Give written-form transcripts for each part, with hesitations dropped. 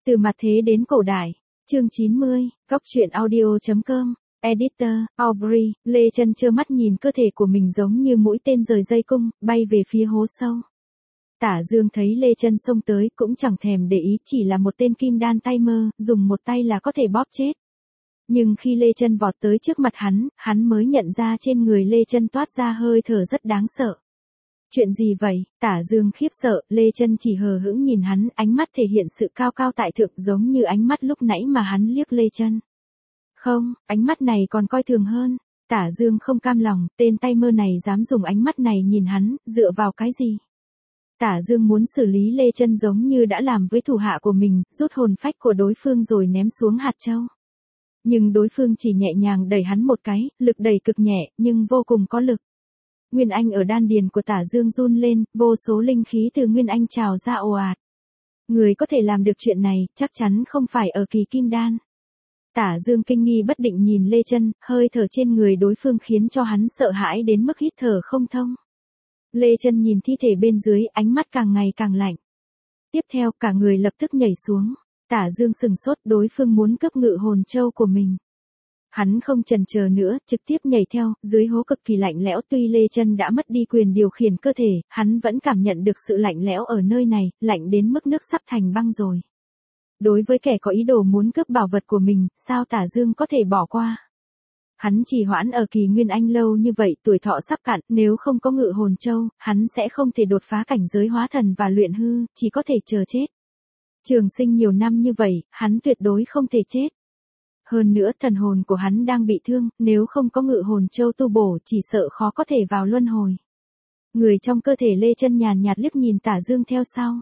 Từ mặt thế đến cổ đại. Chương 90, Góc truyện audio.com. Editor, Aubrey. Lê Chân trơ mắt nhìn cơ thể của mình giống như mũi tên rời dây cung, bay về phía hố sâu. Tả Dương thấy Lê Chân xông tới cũng chẳng thèm để ý, chỉ là một tên kim đan tay mơ, dùng một tay là có thể bóp chết. Nhưng khi Lê Chân vọt tới trước mặt hắn mới nhận ra trên người Lê Chân toát ra hơi thở rất đáng sợ. Chuyện gì vậy? Tả Dương khiếp sợ, Lê Chân chỉ hờ hững nhìn hắn, ánh mắt thể hiện sự cao cao tại thượng giống như ánh mắt lúc nãy mà hắn liếc Lê Chân. Không, ánh mắt này còn coi thường hơn. Tả Dương không cam lòng, tên tay mơ này dám dùng ánh mắt này nhìn hắn, dựa vào cái gì? Tả Dương muốn xử lý Lê Chân giống như đã làm với thủ hạ của mình, rút hồn phách của đối phương rồi ném xuống hạt châu. Nhưng đối phương chỉ nhẹ nhàng đẩy hắn một cái, lực đẩy cực nhẹ, nhưng vô cùng có lực. Nguyên Anh ở đan điền của Tả Dương run lên, vô số linh khí từ Nguyên Anh trào ra ồ ạt. Người có thể làm được chuyện này, chắc chắn không phải ở kỳ kim đan. Tả Dương kinh nghi bất định nhìn Lê Chân, hơi thở trên người đối phương khiến cho hắn sợ hãi đến mức hít thở không thông. Lê Chân nhìn thi thể bên dưới, ánh mắt càng ngày càng lạnh. Tiếp theo, cả người lập tức nhảy xuống. Tả Dương sừng sốt, đối phương muốn cướp ngự hồn châu của mình. Hắn không chần chờ nữa, trực tiếp nhảy theo, dưới hố cực kỳ lạnh lẽo, tuy Lê Chân đã mất đi quyền điều khiển cơ thể, hắn vẫn cảm nhận được sự lạnh lẽo ở nơi này, lạnh đến mức nước sắp thành băng rồi. Đối với kẻ có ý đồ muốn cướp bảo vật của mình, sao Tả Dương có thể bỏ qua? Hắn trì hoãn ở kỳ Nguyên Anh lâu như vậy, tuổi thọ sắp cạn, nếu không có ngự hồn châu, hắn sẽ không thể đột phá cảnh giới hóa thần và luyện hư, chỉ có thể chờ chết. Trường sinh nhiều năm như vậy, hắn tuyệt đối không thể chết. Hơn nữa thần hồn của hắn đang bị thương, nếu không có ngự hồn châu tu bổ chỉ sợ khó có thể vào luân hồi. Người trong cơ thể Lê Chân nhàn nhạt liếc nhìn Tả Dương theo sau.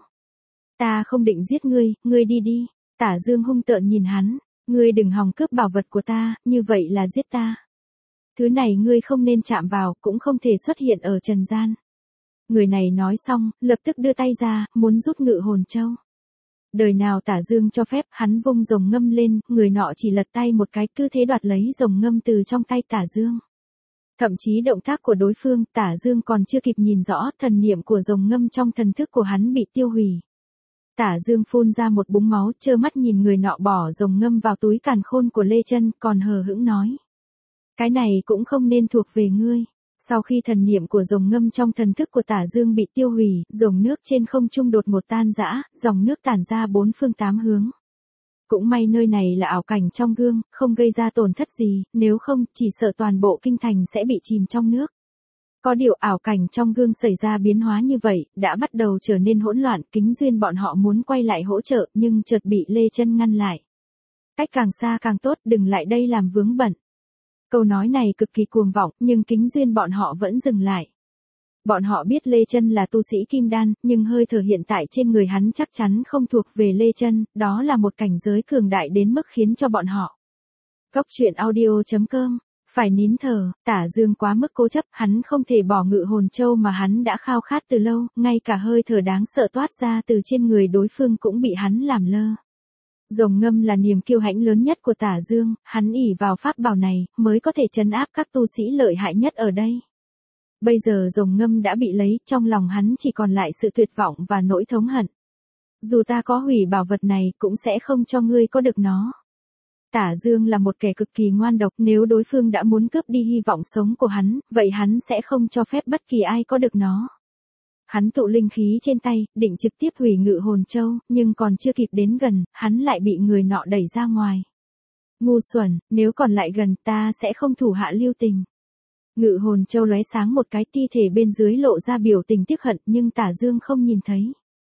Ta không định giết ngươi đi đi. Tả Dương hung tợn nhìn hắn, ngươi đừng hòng cướp bảo vật của ta, như vậy là giết ta. Thứ này ngươi không nên chạm vào, cũng không thể xuất hiện ở trần gian. Người này nói xong, lập tức đưa tay ra, muốn rút ngự hồn châu. Đời nào Tả Dương cho phép, hắn vung rồng ngâm lên, người nọ chỉ lật tay một cái, cứ thế đoạt lấy rồng ngâm từ trong tay Tả Dương. Thậm chí động tác của đối phương, Tả Dương còn chưa kịp nhìn rõ, thần niệm của rồng ngâm trong thần thức của hắn bị tiêu hủy. Tả Dương phun ra một búng máu, trơ mắt nhìn người nọ bỏ rồng ngâm vào túi càn khôn của Lê Chân, còn hờ hững nói. Cái này cũng không nên thuộc về ngươi. Sau khi thần niệm của rồng ngâm trong thần thức của Tả Dương bị tiêu hủy, dòng nước trên không trung đột ngột tan rã, dòng nước tản ra bốn phương tám hướng. Cũng may nơi này là ảo cảnh trong gương, không gây ra tổn thất gì, nếu không, chỉ sợ toàn bộ kinh thành sẽ bị chìm trong nước. Có điều ảo cảnh trong gương xảy ra biến hóa như vậy, đã bắt đầu trở nên hỗn loạn, Kính Duyên bọn họ muốn quay lại hỗ trợ, nhưng chợt bị Lê Chân ngăn lại. Cách càng xa càng tốt, đừng lại đây làm vướng bận. Câu nói này cực kỳ cuồng vọng, nhưng Kính Duyên bọn họ vẫn dừng lại. Bọn họ biết Lê Chân là tu sĩ kim đan, nhưng hơi thở hiện tại trên người hắn chắc chắn không thuộc về Lê Chân, đó là một cảnh giới cường đại đến mức khiến cho bọn họ. Góc truyện audio.com. Phải nín thở, Tả Dương quá mức cố chấp, hắn không thể bỏ ngự hồn châu mà hắn đã khao khát từ lâu, ngay cả hơi thở đáng sợ toát ra từ trên người đối phương cũng bị hắn làm lơ. Rồng ngâm là niềm kiêu hãnh lớn nhất của Tả Dương, hắn ỷ vào pháp bảo này, mới có thể trấn áp các tu sĩ lợi hại nhất ở đây. Bây giờ rồng ngâm đã bị lấy, trong lòng hắn chỉ còn lại sự tuyệt vọng và nỗi thống hận. Dù ta có hủy bảo vật này, cũng sẽ không cho ngươi có được nó. Tả Dương là một kẻ cực kỳ ngoan độc, nếu đối phương đã muốn cướp đi hy vọng sống của hắn, vậy hắn sẽ không cho phép bất kỳ ai có được nó. Hắn tụ linh khí trên tay, định trực tiếp hủy ngự hồn châu, nhưng còn chưa kịp đến gần, hắn lại bị người nọ đẩy ra ngoài. Ngu xuẩn, nếu còn lại gần ta sẽ không thủ hạ lưu tình. Ngự hồn châu lóe sáng một cái, thi thể bên dưới lộ ra biểu tình tiếc hận, nhưng Tả Dương không nhìn thấy.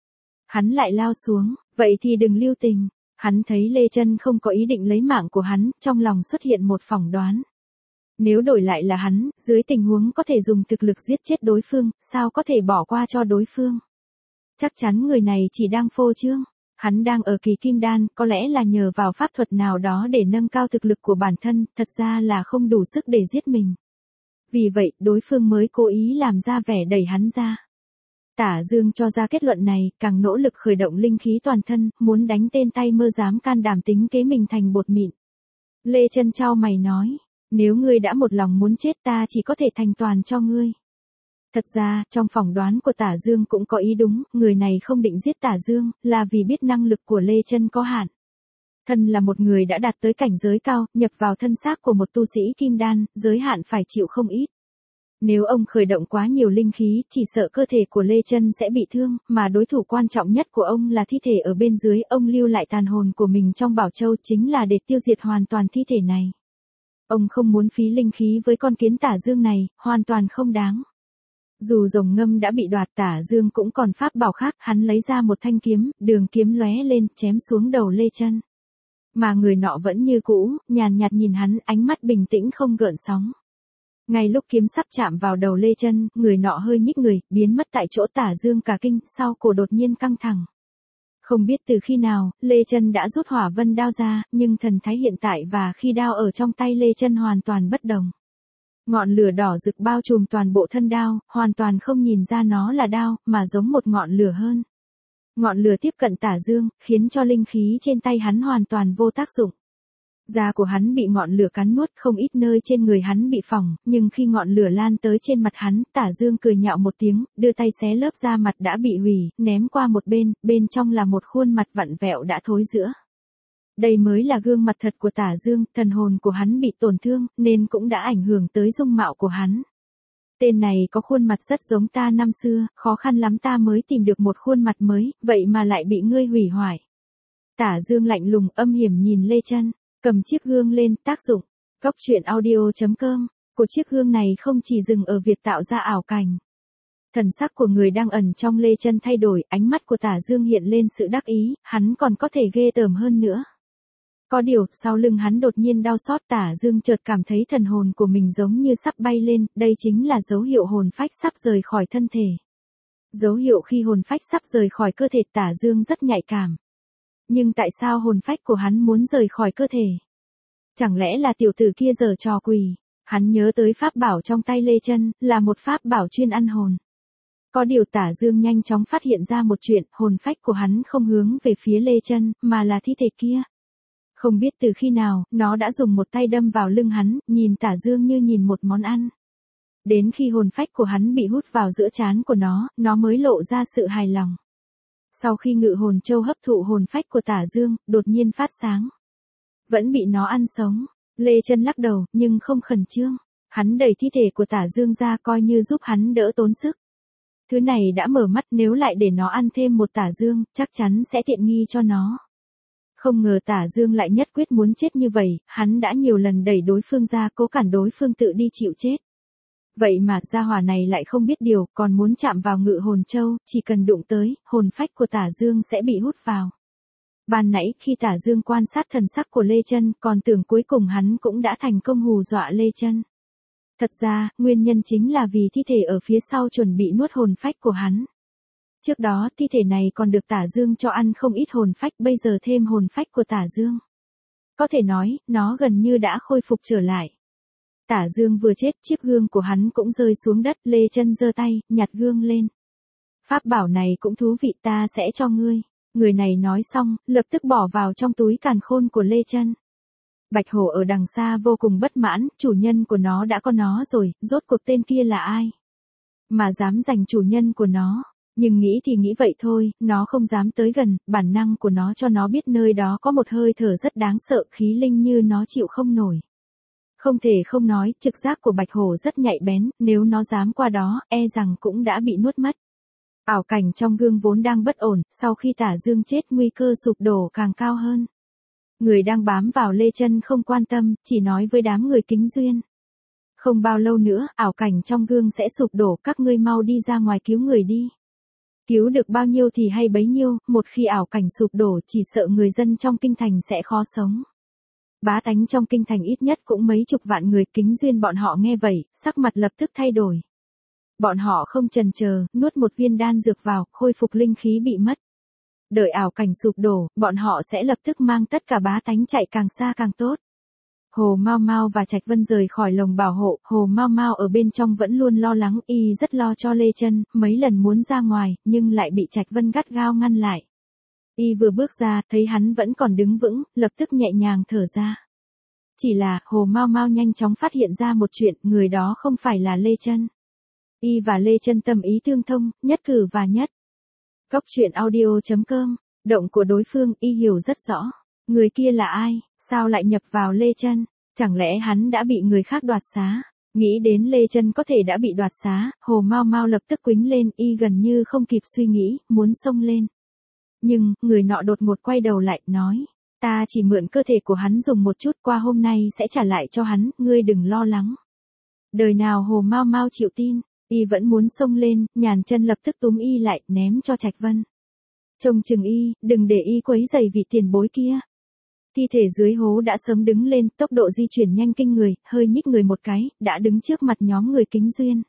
Hắn lại lao xuống, vậy thì đừng lưu tình. Hắn thấy Lê Chân không có ý định lấy mạng của hắn, trong lòng xuất hiện một phỏng đoán. Nếu đổi lại là hắn, dưới tình huống có thể dùng thực lực giết chết đối phương, sao có thể bỏ qua cho đối phương? Chắc chắn người này chỉ đang phô trương. Hắn đang ở kỳ kim đan, có lẽ là nhờ vào pháp thuật nào đó để nâng cao thực lực của bản thân, thật ra là không đủ sức để giết mình. Vì vậy, đối phương mới cố ý làm ra vẻ đẩy hắn ra. Tả Dương cho ra kết luận này, càng nỗ lực khởi động linh khí toàn thân, muốn đánh tên tay mơ dám can đảm tính kế mình thành bột mịn. Lê Chân chau mày nói, nếu ngươi đã một lòng muốn chết ta chỉ có thể thành toàn cho ngươi. Thật ra, trong phỏng đoán của Tả Dương cũng có ý đúng, người này không định giết Tả Dương, là vì biết năng lực của Lê Chân có hạn. Thân là một người đã đạt tới cảnh giới cao, nhập vào thân xác của một tu sĩ kim đan, giới hạn phải chịu không ít. Nếu ông khởi động quá nhiều linh khí, chỉ sợ cơ thể của Lê Chân sẽ bị thương, mà đối thủ quan trọng nhất của ông là thi thể ở bên dưới, ông lưu lại tàn hồn của mình trong Bảo Châu chính là để tiêu diệt hoàn toàn thi thể này. Ông không muốn phí linh khí với con kiến Tả Dương này, hoàn toàn không đáng. Dù rồng ngâm đã bị đoạt, Tả Dương cũng còn pháp bảo khác, hắn lấy ra một thanh kiếm, đường kiếm lóe lên, chém xuống đầu Lê Chân. Mà người nọ vẫn như cũ, nhàn nhạt nhìn hắn, ánh mắt bình tĩnh không gợn sóng. Ngay lúc kiếm sắp chạm vào đầu Lê Chân, người nọ hơi nhích người, biến mất tại chỗ. Tả Dương cả kinh, sau cổ đột nhiên căng thẳng. Không biết từ khi nào, Lê Chân đã rút hỏa vân đao ra, nhưng thần thái hiện tại và khi đao ở trong tay Lê Chân hoàn toàn bất đồng. Ngọn lửa đỏ rực bao trùm toàn bộ thân đao, hoàn toàn không nhìn ra nó là đao, mà giống một ngọn lửa hơn. Ngọn lửa tiếp cận Tả Dương, khiến cho linh khí trên tay hắn hoàn toàn vô tác dụng. Da của hắn bị ngọn lửa cắn nuốt, không ít nơi trên người hắn bị phỏng, nhưng khi ngọn lửa lan tới trên mặt hắn, Tả Dương cười nhạo một tiếng, đưa tay xé lớp da mặt đã bị hủy, ném qua một bên, bên trong là một khuôn mặt vặn vẹo đã thối rữa. Đây mới là gương mặt thật của Tả Dương, thần hồn của hắn bị tổn thương, nên cũng đã ảnh hưởng tới dung mạo của hắn. Tên này có khuôn mặt rất giống ta năm xưa, khó khăn lắm ta mới tìm được một khuôn mặt mới, vậy mà lại bị ngươi hủy hoại. Tả Dương lạnh lùng âm hiểm nhìn Lê Chân, cầm chiếc gương lên, tác dụng. Góc truyện audio.com, của chiếc gương này không chỉ dừng ở việc tạo ra ảo cảnh. Thần sắc của người đang ẩn trong Lê Chân thay đổi, ánh mắt của Tả Dương hiện lên sự đắc ý, hắn còn có thể ghê tởm hơn nữa. Có điều, sau lưng hắn đột nhiên đau xót. Tả Dương chợt cảm thấy thần hồn của mình giống như sắp bay lên, đây chính là dấu hiệu hồn phách sắp rời khỏi thân thể. Dấu hiệu khi hồn phách sắp rời khỏi cơ thể. Tả Dương rất nhạy cảm. Nhưng tại sao hồn phách của hắn muốn rời khỏi cơ thể? Chẳng lẽ là tiểu tử kia giở trò quỷ? Hắn nhớ tới pháp bảo trong tay Lê Chân, là một pháp bảo chuyên ăn hồn. Có điều Tả Dương nhanh chóng phát hiện ra một chuyện, hồn phách của hắn không hướng về phía Lê Chân, mà là thi thể kia. Không biết từ khi nào, nó đã dùng một tay đâm vào lưng hắn, nhìn Tả Dương như nhìn một món ăn. Đến khi hồn phách của hắn bị hút vào giữa trán của nó mới lộ ra sự hài lòng. Sau khi ngự hồn châu hấp thụ hồn phách của Tả Dương, đột nhiên phát sáng. Vẫn bị nó ăn sống. Lê Chân lắc đầu, nhưng không khẩn trương. Hắn đẩy thi thể của Tả Dương ra coi như giúp hắn đỡ tốn sức. Thứ này đã mở mắt, nếu lại để nó ăn thêm một Tả Dương, chắc chắn sẽ tiện nghi cho nó. Không ngờ Tả Dương lại nhất quyết muốn chết như vậy, hắn đã nhiều lần đẩy đối phương ra, cố cản đối phương tự đi chịu chết. Vậy mà gia hỏa này lại không biết điều, còn muốn chạm vào ngự hồn châu, chỉ cần đụng tới, hồn phách của Tả Dương sẽ bị hút vào. Ban nãy khi Tả Dương quan sát thần sắc của Lê Chân, còn tưởng cuối cùng hắn cũng đã thành công hù dọa Lê Chân. Thật ra, nguyên nhân chính là vì thi thể ở phía sau chuẩn bị nuốt hồn phách của hắn. Trước đó, thi thể này còn được Tả Dương cho ăn không ít hồn phách, bây giờ thêm hồn phách của Tả Dương. Có thể nói, nó gần như đã khôi phục trở lại. Tả Dương vừa chết, chiếc gương của hắn cũng rơi xuống đất. Lê Chân giơ tay, nhặt gương lên. Pháp bảo này cũng thú vị, ta sẽ cho ngươi. Người này nói xong, lập tức bỏ vào trong túi càn khôn của Lê Chân. Bạch hổ ở đằng xa vô cùng bất mãn, chủ nhân của nó đã có nó rồi, rốt cuộc tên kia là ai? Mà dám giành chủ nhân của nó. Nhưng nghĩ thì nghĩ vậy thôi, nó không dám tới gần, bản năng của nó cho nó biết nơi đó có một hơi thở rất đáng sợ, khí linh như nó chịu không nổi. Không thể không nói, trực giác của bạch hổ rất nhạy bén, nếu nó dám qua đó, e rằng cũng đã bị nuốt mất. Ảo cảnh trong gương vốn đang bất ổn, sau khi Tả Dương chết nguy cơ sụp đổ càng cao hơn. Người đang bám vào Lê Chân không quan tâm, chỉ nói với đám người kính duyên. Không bao lâu nữa, ảo cảnh trong gương sẽ sụp đổ, các ngươi mau đi ra ngoài cứu người đi. Cứu được bao nhiêu thì hay bấy nhiêu, một khi ảo cảnh sụp đổ chỉ sợ người dân trong kinh thành sẽ khó sống. Bá tánh trong kinh thành ít nhất cũng mấy chục vạn người. Kính duyên bọn họ nghe vậy, sắc mặt lập tức thay đổi. Bọn họ không chần chờ, nuốt một viên đan dược vào, khôi phục linh khí bị mất. Đợi ảo cảnh sụp đổ, bọn họ sẽ lập tức mang tất cả bá tánh chạy càng xa càng tốt. Hồ Mao Mao và Trạch Vân rời khỏi lồng bảo hộ, Hồ Mao Mao ở bên trong vẫn luôn lo lắng, y rất lo cho Lê Chân, mấy lần muốn ra ngoài, nhưng lại bị Trạch Vân gắt gao ngăn lại. Y vừa bước ra, thấy hắn vẫn còn đứng vững, lập tức nhẹ nhàng thở ra. Chỉ là, Hồ Mao Mao nhanh chóng phát hiện ra một chuyện, người đó không phải là Lê Chân. Y và Lê Chân tâm ý tương thông, nhất cử và nhất. Góc truyện audio.com, động của đối phương Y hiểu rất rõ. Người kia là ai, sao lại nhập vào Lê Chân? Chẳng lẽ hắn đã bị người khác đoạt xá? Nghĩ đến Lê Chân có thể đã bị đoạt xá, Hồ Mao Mao lập tức quýnh lên, Y gần như không kịp suy nghĩ, muốn xông lên. Nhưng, người nọ đột ngột quay đầu lại, nói, ta chỉ mượn cơ thể của hắn dùng một chút, qua hôm nay sẽ trả lại cho hắn, ngươi đừng lo lắng. Đời nào Hồ Mao Mao chịu tin, Y vẫn muốn xông lên, Nhàn Chân lập tức túm Y lại, ném cho Trạch Vân. Trông chừng Y, đừng để Y quấy rầy vị tiền bối kia. Thi thể dưới hố đã sớm đứng lên, tốc độ di chuyển nhanh kinh người, hơi nhích người một cái, đã đứng trước mặt nhóm người Kính Duyên.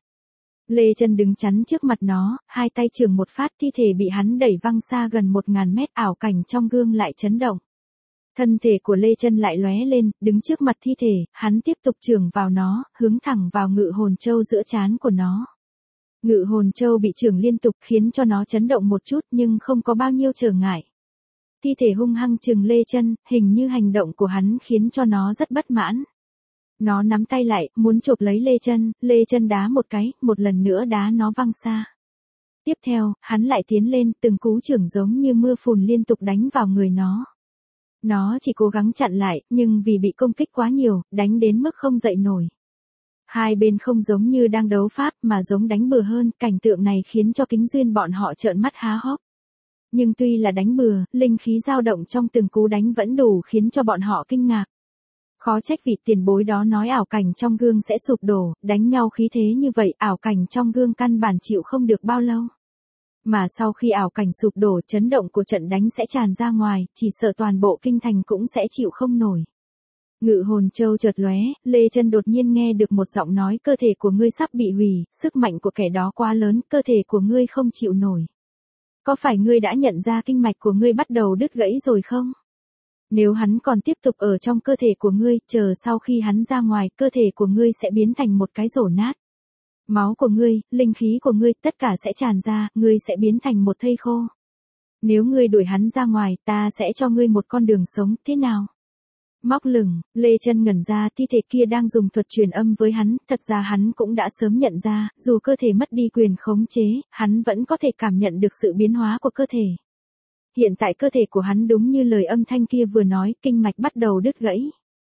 Lê Chân đứng chắn trước mặt nó, hai tay chưởng một phát, thi thể bị hắn đẩy văng xa gần 1000 mét, ảo cảnh trong gương lại chấn động. Thân thể của Lê Chân lại lóe lên, đứng trước mặt thi thể, hắn tiếp tục chưởng vào nó, hướng thẳng vào Ngự Hồn Châu giữa trán của nó. Ngự Hồn Châu bị chưởng liên tục khiến cho nó chấn động một chút nhưng không có bao nhiêu trở ngại. Thi thể hung hăng chừng Lê Chân, hình như hành động của hắn khiến cho nó rất bất mãn. Nó nắm tay lại, muốn chộp lấy Lê Chân đá một cái, một lần nữa đá nó văng xa. Tiếp theo, hắn lại tiến lên, từng cú chưởng giống như mưa phùn liên tục đánh vào người nó. Nó chỉ cố gắng chặn lại, nhưng vì bị công kích quá nhiều, đánh đến mức không dậy nổi. Hai bên không giống như đang đấu pháp mà giống đánh bừa hơn, cảnh tượng này khiến cho Kính Duyên bọn họ trợn mắt há hốc. Nhưng tuy là đánh bừa, linh khí dao động trong từng cú đánh vẫn đủ khiến cho bọn họ kinh ngạc. Khó trách vị tiền bối đó nói ảo cảnh trong gương sẽ sụp đổ, đánh nhau khí thế như vậy, ảo cảnh trong gương căn bản chịu không được bao lâu. Mà sau khi ảo cảnh sụp đổ, chấn động của trận đánh sẽ tràn ra ngoài, chỉ sợ toàn bộ kinh thành cũng sẽ chịu không nổi. Ngự Hồn Châu chợt lóe, Lê Chân đột nhiên nghe được một giọng nói, cơ thể của ngươi sắp bị hủy, sức mạnh của kẻ đó quá lớn, cơ thể của ngươi không chịu nổi. Có phải ngươi đã nhận ra kinh mạch của ngươi bắt đầu đứt gãy rồi không? Nếu hắn còn tiếp tục ở trong cơ thể của ngươi, chờ sau khi hắn ra ngoài, cơ thể của ngươi sẽ biến thành một cái rổ nát. Máu của ngươi, linh khí của ngươi, tất cả sẽ tràn ra, ngươi sẽ biến thành một thây khô. Nếu ngươi đuổi hắn ra ngoài, ta sẽ cho ngươi một con đường sống, thế nào? Móc lửng, Lê Chân ngẩn ra, thi thể kia đang dùng thuật truyền âm với hắn, thật ra hắn cũng đã sớm nhận ra, dù cơ thể mất đi quyền khống chế, hắn vẫn có thể cảm nhận được sự biến hóa của cơ thể. Hiện tại cơ thể của hắn đúng như lời âm thanh kia vừa nói, kinh mạch bắt đầu đứt gãy.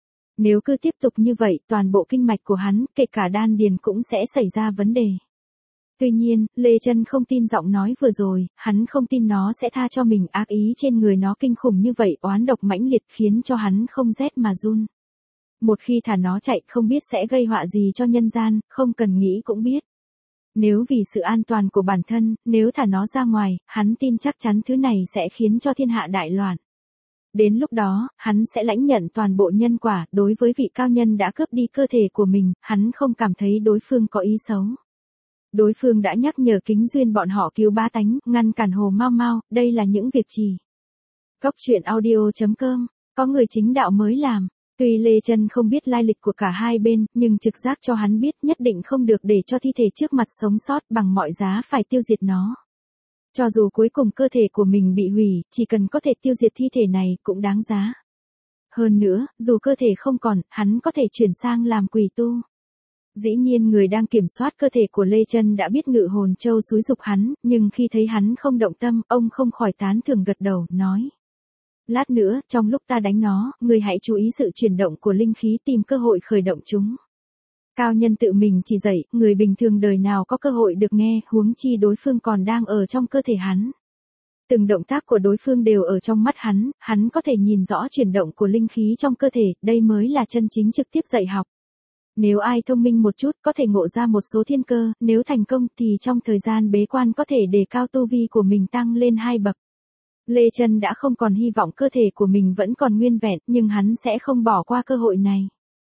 Nếu cứ tiếp tục như vậy, toàn bộ kinh mạch của hắn, kể cả đan điền cũng sẽ xảy ra vấn đề. Tuy nhiên, Lê Chân không tin giọng nói vừa rồi, hắn không tin nó sẽ tha cho mình, ác ý trên người nó kinh khủng như vậy, oán độc mãnh liệt khiến cho hắn không rét mà run. Một khi thả nó chạy không biết sẽ gây họa gì cho nhân gian, không cần nghĩ cũng biết. Nếu vì sự an toàn của bản thân, nếu thả nó ra ngoài, hắn tin chắc chắn thứ này sẽ khiến cho thiên hạ đại loạn. Đến lúc đó, hắn sẽ lãnh nhận toàn bộ nhân quả, đối với vị cao nhân đã cướp đi cơ thể của mình, hắn không cảm thấy đối phương có ý xấu. Đối phương đã nhắc nhở Kính Duyên bọn họ cứu bá tánh, ngăn cản Hồ Mao Mao, đây là những việc gì? Góc truyện audio.com, có người chính đạo mới làm. Tuy Lê Chân không biết lai lịch của cả hai bên, nhưng trực giác cho hắn biết nhất định không được để cho thi thể trước mặt sống sót, bằng mọi giá phải tiêu diệt nó. Cho dù cuối cùng cơ thể của mình bị hủy, chỉ cần có thể tiêu diệt thi thể này cũng đáng giá. Hơn nữa, dù cơ thể không còn, hắn có thể chuyển sang làm quỷ tu. Dĩ nhiên người đang kiểm soát cơ thể của Lê Chân đã biết Ngự Hồn Châu xúi giục hắn, nhưng khi thấy hắn không động tâm, ông không khỏi tán thưởng gật đầu, nói. Lát nữa, trong lúc ta đánh nó, người hãy chú ý sự chuyển động của linh khí, tìm cơ hội khởi động chúng. Cao nhân tự mình chỉ dạy, người bình thường đời nào có cơ hội được nghe, huống chi đối phương còn đang ở trong cơ thể hắn. Từng động tác của đối phương đều ở trong mắt hắn có thể nhìn rõ chuyển động của linh khí trong cơ thể, đây mới là chân chính trực tiếp dạy học. Nếu ai thông minh một chút có thể ngộ ra một số thiên cơ, nếu thành công thì trong thời gian bế quan có thể đề cao tu vi của mình tăng lên 2 bậc. Lê Chân đã không còn hy vọng cơ thể của mình vẫn còn nguyên vẹn, nhưng hắn sẽ không bỏ qua cơ hội này.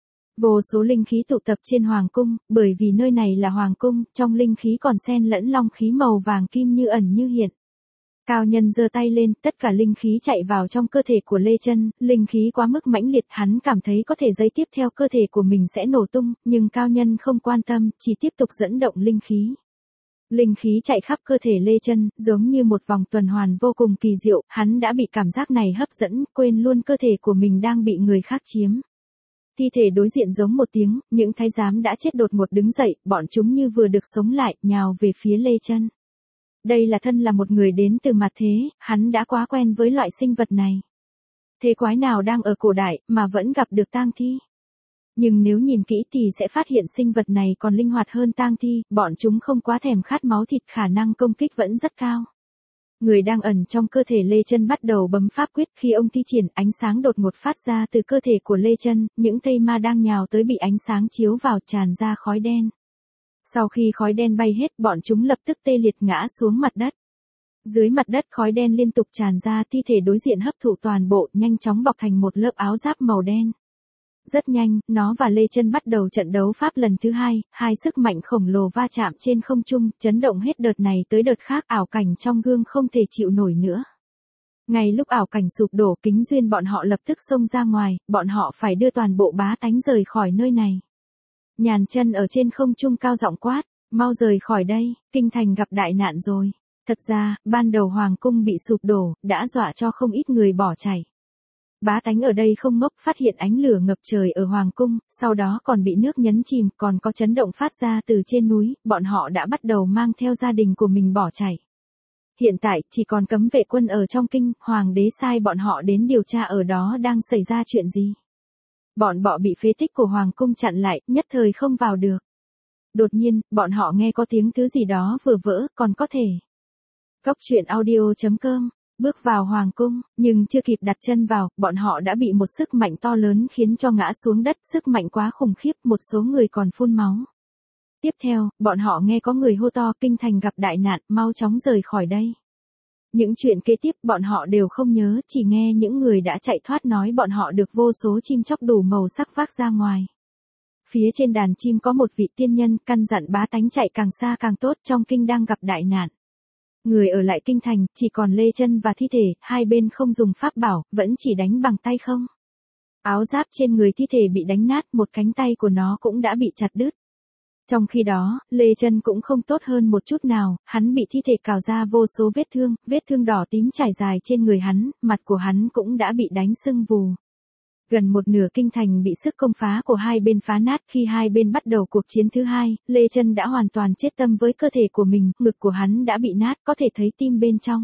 Vô số linh khí tụ tập trên hoàng cung, bởi vì nơi này là hoàng cung, trong linh khí còn xen lẫn long khí màu vàng kim như ẩn như hiện. Cao nhân giơ tay lên, tất cả linh khí chạy vào trong cơ thể của Lê Chân, linh khí quá mức mãnh liệt, hắn cảm thấy có thể giây tiếp theo cơ thể của mình sẽ nổ tung, nhưng cao nhân không quan tâm, chỉ tiếp tục dẫn động linh khí. Linh khí chạy khắp cơ thể Lê Chân, giống như một vòng tuần hoàn vô cùng kỳ diệu, hắn đã bị cảm giác này hấp dẫn, quên luôn cơ thể của mình đang bị người khác chiếm. Thi thể đối diện giống một tiếng, những thái giám đã chết đột ngột đứng dậy, bọn chúng như vừa được sống lại, nhào về phía Lê Chân. Đây là thân là một người đến từ mặt thế, hắn đã quá quen với loại sinh vật này. Thế quái nào đang ở cổ đại, mà vẫn gặp được tang thi? Nhưng nếu nhìn kỹ thì sẽ phát hiện sinh vật này còn linh hoạt hơn tang thi, bọn chúng không quá thèm khát máu thịt, khả năng công kích vẫn rất cao. Người đang ẩn trong cơ thể Lê Chân bắt đầu bấm pháp quyết, khi ông thi triển, ánh sáng đột ngột phát ra từ cơ thể của Lê Chân, những thây ma đang nhào tới bị ánh sáng chiếu vào, tràn ra khói đen. Sau khi khói đen bay hết, bọn chúng lập tức tê liệt ngã xuống mặt đất. Dưới mặt đất khói đen liên tục tràn ra, thi thể đối diện hấp thụ toàn bộ, nhanh chóng bọc thành một lớp áo giáp màu đen. Rất nhanh, nó và Lê Chân bắt đầu trận đấu pháp lần thứ hai, hai sức mạnh khổng lồ va chạm trên không trung, chấn động hết đợt này tới đợt khác, ảo cảnh trong gương không thể chịu nổi nữa. Ngay lúc ảo cảnh sụp đổ, Kính Duyên bọn họ lập tức xông ra ngoài, bọn họ phải đưa toàn bộ bá tánh rời khỏi nơi này. Nhàn Chân ở trên không trung cao giọng quát, mau rời khỏi đây, kinh thành gặp đại nạn rồi. Thật ra, ban đầu hoàng cung bị sụp đổ, đã dọa cho không ít người bỏ chạy. Bá tánh ở đây không ngốc, phát hiện ánh lửa ngập trời ở hoàng cung, sau đó còn bị nước nhấn chìm, còn có chấn động phát ra từ trên núi, bọn họ đã bắt đầu mang theo gia đình của mình bỏ chạy. Hiện tại, chỉ còn cấm vệ quân ở trong kinh, hoàng đế sai bọn họ đến điều tra ở đó đang xảy ra chuyện gì. Bọn bọ bị phế tích của hoàng cung chặn lại, nhất thời không vào được. Đột nhiên, bọn họ nghe có tiếng thứ gì đó vừa vỡ, còn có thể. Cốc truyện audio.com Bước vào hoàng cung, nhưng chưa kịp đặt chân vào, bọn họ đã bị một sức mạnh to lớn khiến cho ngã xuống đất, sức mạnh quá khủng khiếp, một số người còn phun máu. Tiếp theo, bọn họ nghe có người hô to, kinh thành gặp đại nạn, mau chóng rời khỏi đây. Những chuyện kế tiếp bọn họ đều không nhớ, chỉ nghe những người đã chạy thoát nói bọn họ được vô số chim chóc đủ màu sắc vác ra ngoài. Phía trên đàn chim có một vị tiên nhân căn dặn bá tánh chạy càng xa càng tốt, trong kinh đang gặp đại nạn. Người ở lại kinh thành, chỉ còn Lê Chân và thi thể, hai bên không dùng pháp bảo, vẫn chỉ đánh bằng tay không. Áo giáp trên người thi thể bị đánh nát, một cánh tay của nó cũng đã bị chặt đứt. Trong khi đó, Lê Chân cũng không tốt hơn một chút nào, hắn bị thi thể cào ra vô số vết thương đỏ tím trải dài trên người hắn, mặt của hắn cũng đã bị đánh sưng vù. Gần một nửa kinh thành bị sức công phá của hai bên phá nát, khi hai bên bắt đầu cuộc chiến thứ hai, Lê Chân đã hoàn toàn chết tâm với cơ thể của mình, ngực của hắn đã bị nát, có thể thấy tim bên trong.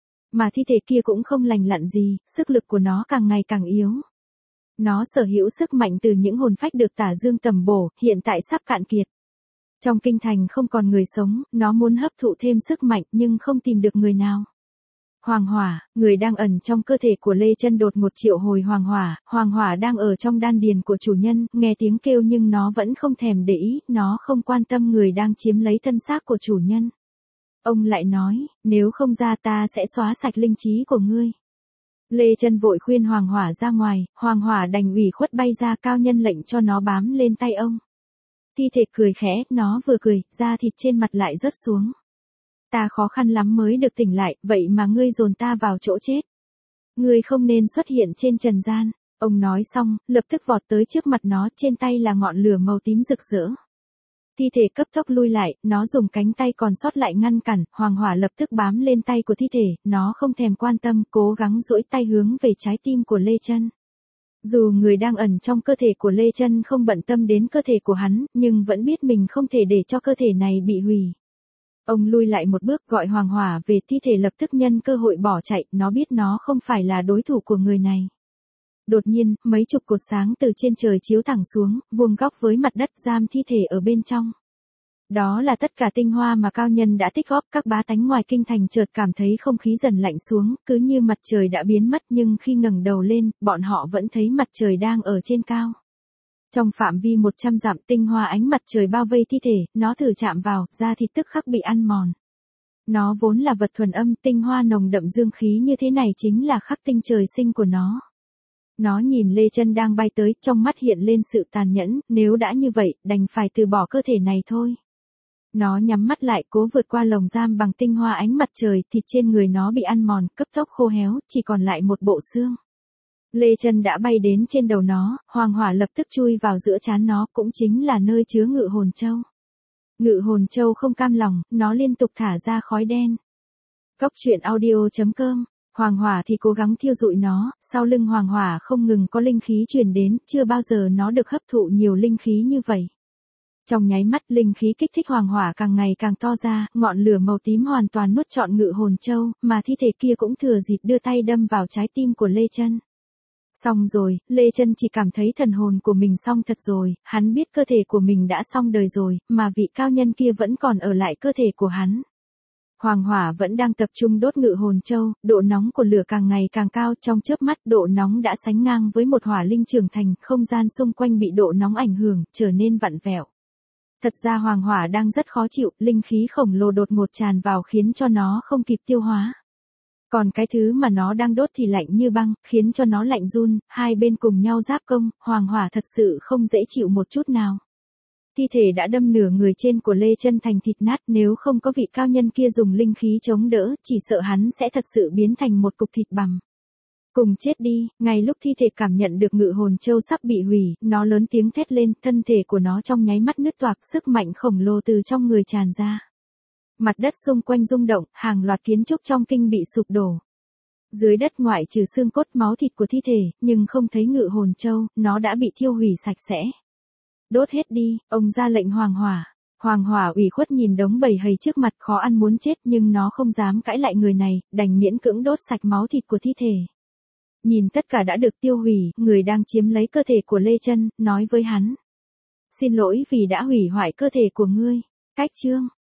Mà thi thể kia cũng không lành lặn gì, sức lực của nó càng ngày càng yếu. Nó sở hữu sức mạnh từ những hồn phách được tả dương tầm bổ, hiện tại sắp cạn kiệt. Trong kinh thành không còn người sống, nó muốn hấp thụ thêm sức mạnh nhưng không tìm được người nào. Hoàng hỏa, người đang ẩn trong cơ thể của Lê Chân đột ngột triệu hồi hoàng hỏa đang ở trong đan điền của chủ nhân, nghe tiếng kêu nhưng nó vẫn không thèm để ý, nó không quan tâm người đang chiếm lấy thân xác của chủ nhân. Ông lại nói, nếu không ra ta sẽ xóa sạch linh trí của ngươi. Lê Chân vội khuyên hoàng hỏa ra ngoài, hoàng hỏa đành ủy khuất bay ra, cao nhân lệnh cho nó bám lên tay ông. Thi thể cười khẽ, nó vừa cười, da thịt trên mặt lại rớt xuống. Ta khó khăn lắm mới được tỉnh lại, vậy mà ngươi dồn ta vào chỗ chết. Ngươi không nên xuất hiện trên trần gian. Ông nói xong, lập tức vọt tới trước mặt nó, trên tay là ngọn lửa màu tím rực rỡ. Thi thể cấp tốc lui lại, nó dùng cánh tay còn sót lại ngăn cản, hoàng hỏa lập tức bám lên tay của thi thể, nó không thèm quan tâm, cố gắng duỗi tay hướng về trái tim của Lê Chân. Dù người đang ẩn trong cơ thể của Lê Chân không bận tâm đến cơ thể của hắn, nhưng vẫn biết mình không thể để cho cơ thể này bị hủy. Ông lui lại một bước, gọi hoàng hỏa về, thi thể lập tức nhân cơ hội bỏ chạy, nó biết nó không phải là đối thủ của người này. Đột nhiên, mấy chục cột sáng từ trên trời chiếu thẳng xuống, vuông góc với mặt đất, giam thi thể ở bên trong. Đó là tất cả tinh hoa mà cao nhân đã tích góp, các bá tánh ngoài kinh thành chợt cảm thấy không khí dần lạnh xuống, cứ như mặt trời đã biến mất, nhưng khi ngẩng đầu lên, bọn họ vẫn thấy mặt trời đang ở trên cao. Trong phạm vi 100 dặm, tinh hoa ánh mặt trời bao vây thi thể, nó thử chạm vào, da thịt tức khắc bị ăn mòn. Nó vốn là vật thuần âm, tinh hoa nồng đậm dương khí như thế này chính là khắc tinh trời sinh của nó. Nó nhìn Lê Chân đang bay tới, trong mắt hiện lên sự tàn nhẫn, nếu đã như vậy, đành phải từ bỏ cơ thể này thôi. Nó nhắm mắt lại, cố vượt qua lồng giam bằng tinh hoa ánh mặt trời, thịt trên người nó bị ăn mòn, cấp tốc khô héo, chỉ còn lại một bộ xương. Lê Chân đã bay đến trên đầu nó, hoàng hỏa lập tức chui vào giữa trán nó, cũng chính là nơi chứa ngự hồn châu. Ngự hồn châu không cam lòng, nó liên tục thả ra khói đen. Cốc truyện audio.com Hoàng hỏa thì cố gắng thiêu rụi nó, sau lưng hoàng hỏa không ngừng có linh khí truyền đến, chưa bao giờ nó được hấp thụ nhiều linh khí như vậy. Trong nháy mắt linh khí kích thích hoàng hỏa càng ngày càng to ra, ngọn lửa màu tím hoàn toàn nuốt trọn Ngự Hồn Châu, mà thi thể kia cũng thừa dịp đưa tay đâm vào trái tim của Lê Chân. Xong rồi, Lê Chân chỉ cảm thấy thần hồn của mình xong thật rồi, hắn biết cơ thể của mình đã xong đời rồi, mà vị cao nhân kia vẫn còn ở lại cơ thể của hắn. Hoàng hỏa vẫn đang tập trung đốt Ngự Hồn Châu, độ nóng của lửa càng ngày càng cao, trong chớp mắt độ nóng đã sánh ngang với một hỏa linh trưởng thành, không gian xung quanh bị độ nóng ảnh hưởng, trở nên vặn vẹo. Thật ra hoàng hỏa đang rất khó chịu, linh khí khổng lồ đột ngột tràn vào khiến cho nó không kịp tiêu hóa. Còn cái thứ mà nó đang đốt thì lạnh như băng, khiến cho nó lạnh run, hai bên cùng nhau giáp công, hoàng hỏa thật sự không dễ chịu một chút nào. Thi thể đã đâm nửa người trên của Lê Chân thành thịt nát, nếu không có vị cao nhân kia dùng linh khí chống đỡ, chỉ sợ hắn sẽ thật sự biến thành một cục thịt bằm. Cùng chết đi, ngay lúc thi thể cảm nhận được Ngự Hồn Châu sắp bị hủy, nó lớn tiếng thét lên, thân thể của nó trong nháy mắt nứt toạc, sức mạnh khổng lồ từ trong người tràn ra. Mặt đất xung quanh rung động, hàng loạt kiến trúc trong kinh bị sụp đổ. Dưới đất ngoại trừ xương cốt máu thịt của thi thể, nhưng không thấy Ngự Hồn Châu, nó đã bị thiêu hủy sạch sẽ. Đốt hết đi, ông ra lệnh hoàng hỏa. Hoàng hỏa ủy khuất nhìn đống bầy hầy trước mặt khó ăn muốn chết nhưng nó không dám cãi lại người này, đành miễn cưỡng đốt sạch máu thịt của thi thể. Nhìn tất cả đã được tiêu hủy, người đang chiếm lấy cơ thể của Lê Chân, nói với hắn. Xin lỗi vì đã hủy hoại cơ thể của ngươi. Cách chương.